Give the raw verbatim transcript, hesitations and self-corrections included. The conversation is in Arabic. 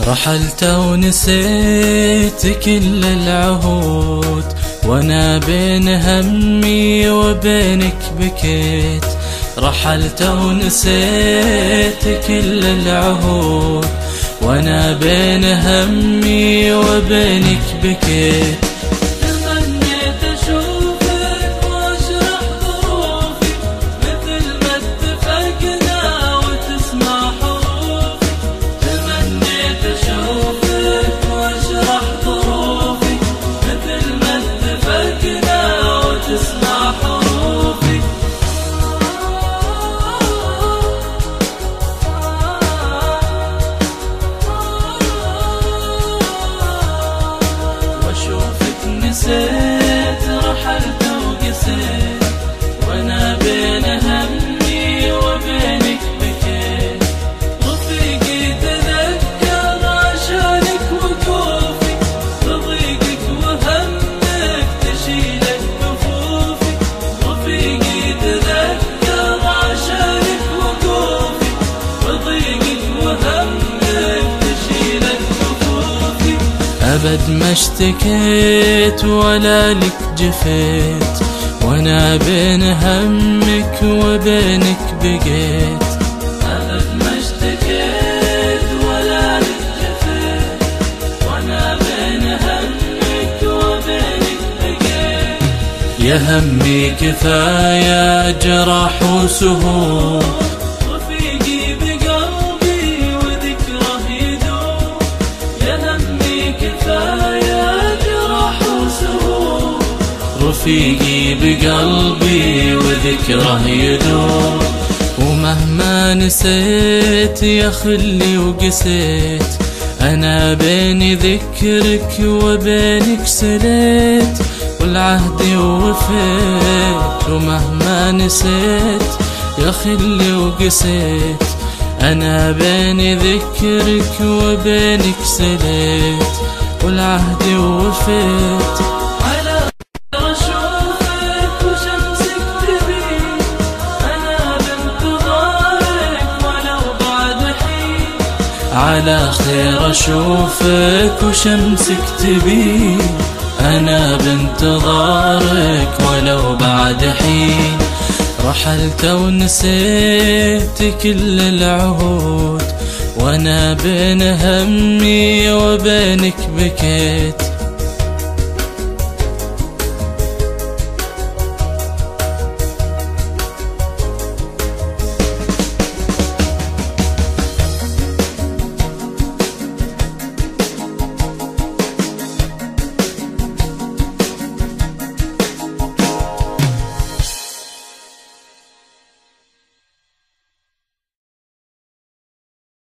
رحلت ونسيت كل العهود، وانا بين همي وبينك بكيت. رحلت ونسيت كل العهود، وانا بين همي وبينك بكيت. نسيت رحلت وقسيت، وانا بين همي وبينك بكيت. رفيقي تذكر عشانك وقوفي، بضيقك وهمك تشيلك كفوفي. رفيقي تذكر عشانك وقوفي، بضيقك وهمك تشيلك كفوفي. أبد ما اشتكيت ولا لك جفيت، وانا بين همك وبينك بقيت. أبد ما اشتكيت ولا لك جفيت، وانا بين همك وبينك بقيت. يا همي كفاية جرح وسهول، رفيقي بقلبي وذكره يدوم. يا همي كفاية جرح وسهول، رفيقي بقلبي وذكره يدوم. ومهما نسيت يا خلي وقسيت، أنا بين ذكرك وبينك سليت، والعهد وفيت. ومهما نسيت يا خلي وقسيت، أنا بين ذكرك وبينك سليت، والعهد وفيت. على خير أشوفك وشمسك تبين، أنا بانتظارك ولو بعد حين. على خير أشوفك وشمسك تبين، أنا بانتظارك ولو بعد حين. رحلت ونسيت كل العهود، وانا بين همي وبينك بكيت.